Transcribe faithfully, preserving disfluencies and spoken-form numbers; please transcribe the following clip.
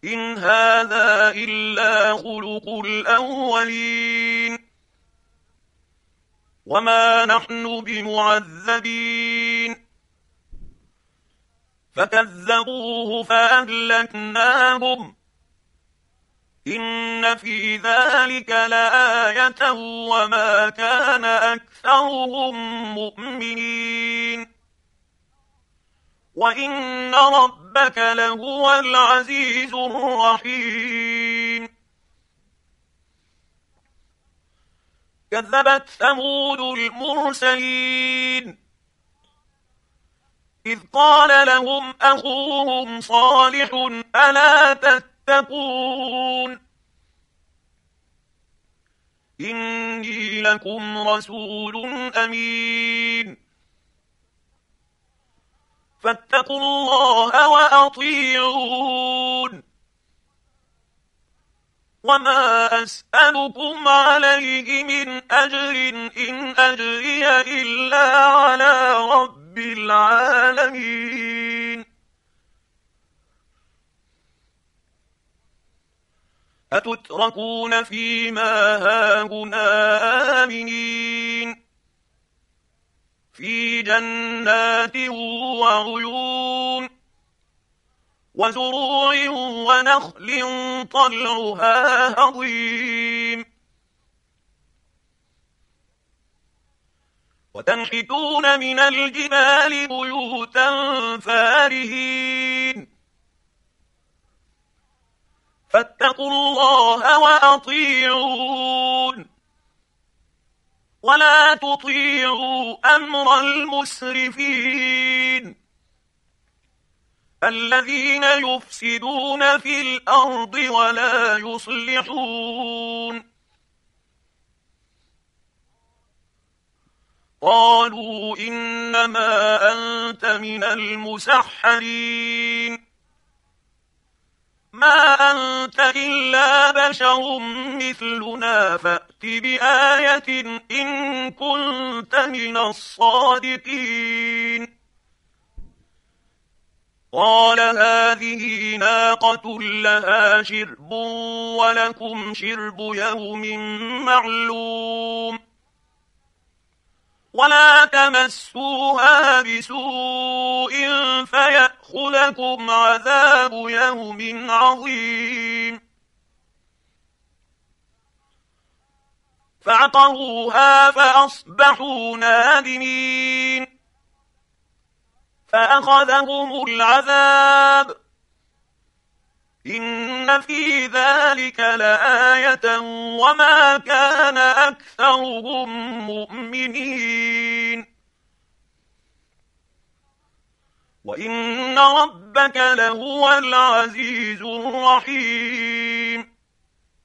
إن هذا إلا خلق الأولين وما نحن بمعذبين فكذبوه فأهلكناهم إن في ذلك لآية وما كان أكثرهم مؤمنين وإن ربك لهو العزيز الرحيم كذبت ثمود المرسلين إذ قال لهم أخوهم صالح ألا تتقون إني لكم رسول أمين فاتقوا الله وأطيعون وما أسألكم عليه من أجر إن أجري إلا على رب العالمين أتتركون فيما هاهنا آمنين في جنات وعيون وزروع ونخل طلعها هضيم وتنحتون من الجبال بيوتا فارهين فاتقوا الله وأطيعون ولا تطيعوا أمر المسرفين الذين يفسدون في الأرض ولا يصلحون قالوا إنما أنت من المسحرين ما أنت إلا بشر مثلنا فأت بآية إن كنت من الصادقين قال هذه ناقة لها شرب ولكم شرب يوم معلوم ولا تمسوها بسوء فيأخذكم عذاب يوم عظيم فعقروها فأصبحوا نادمين فأخذهم العذاب إن في ذلك لآية وما كان أكثرهم مؤمنين وإن ربك لهو العزيز الرحيم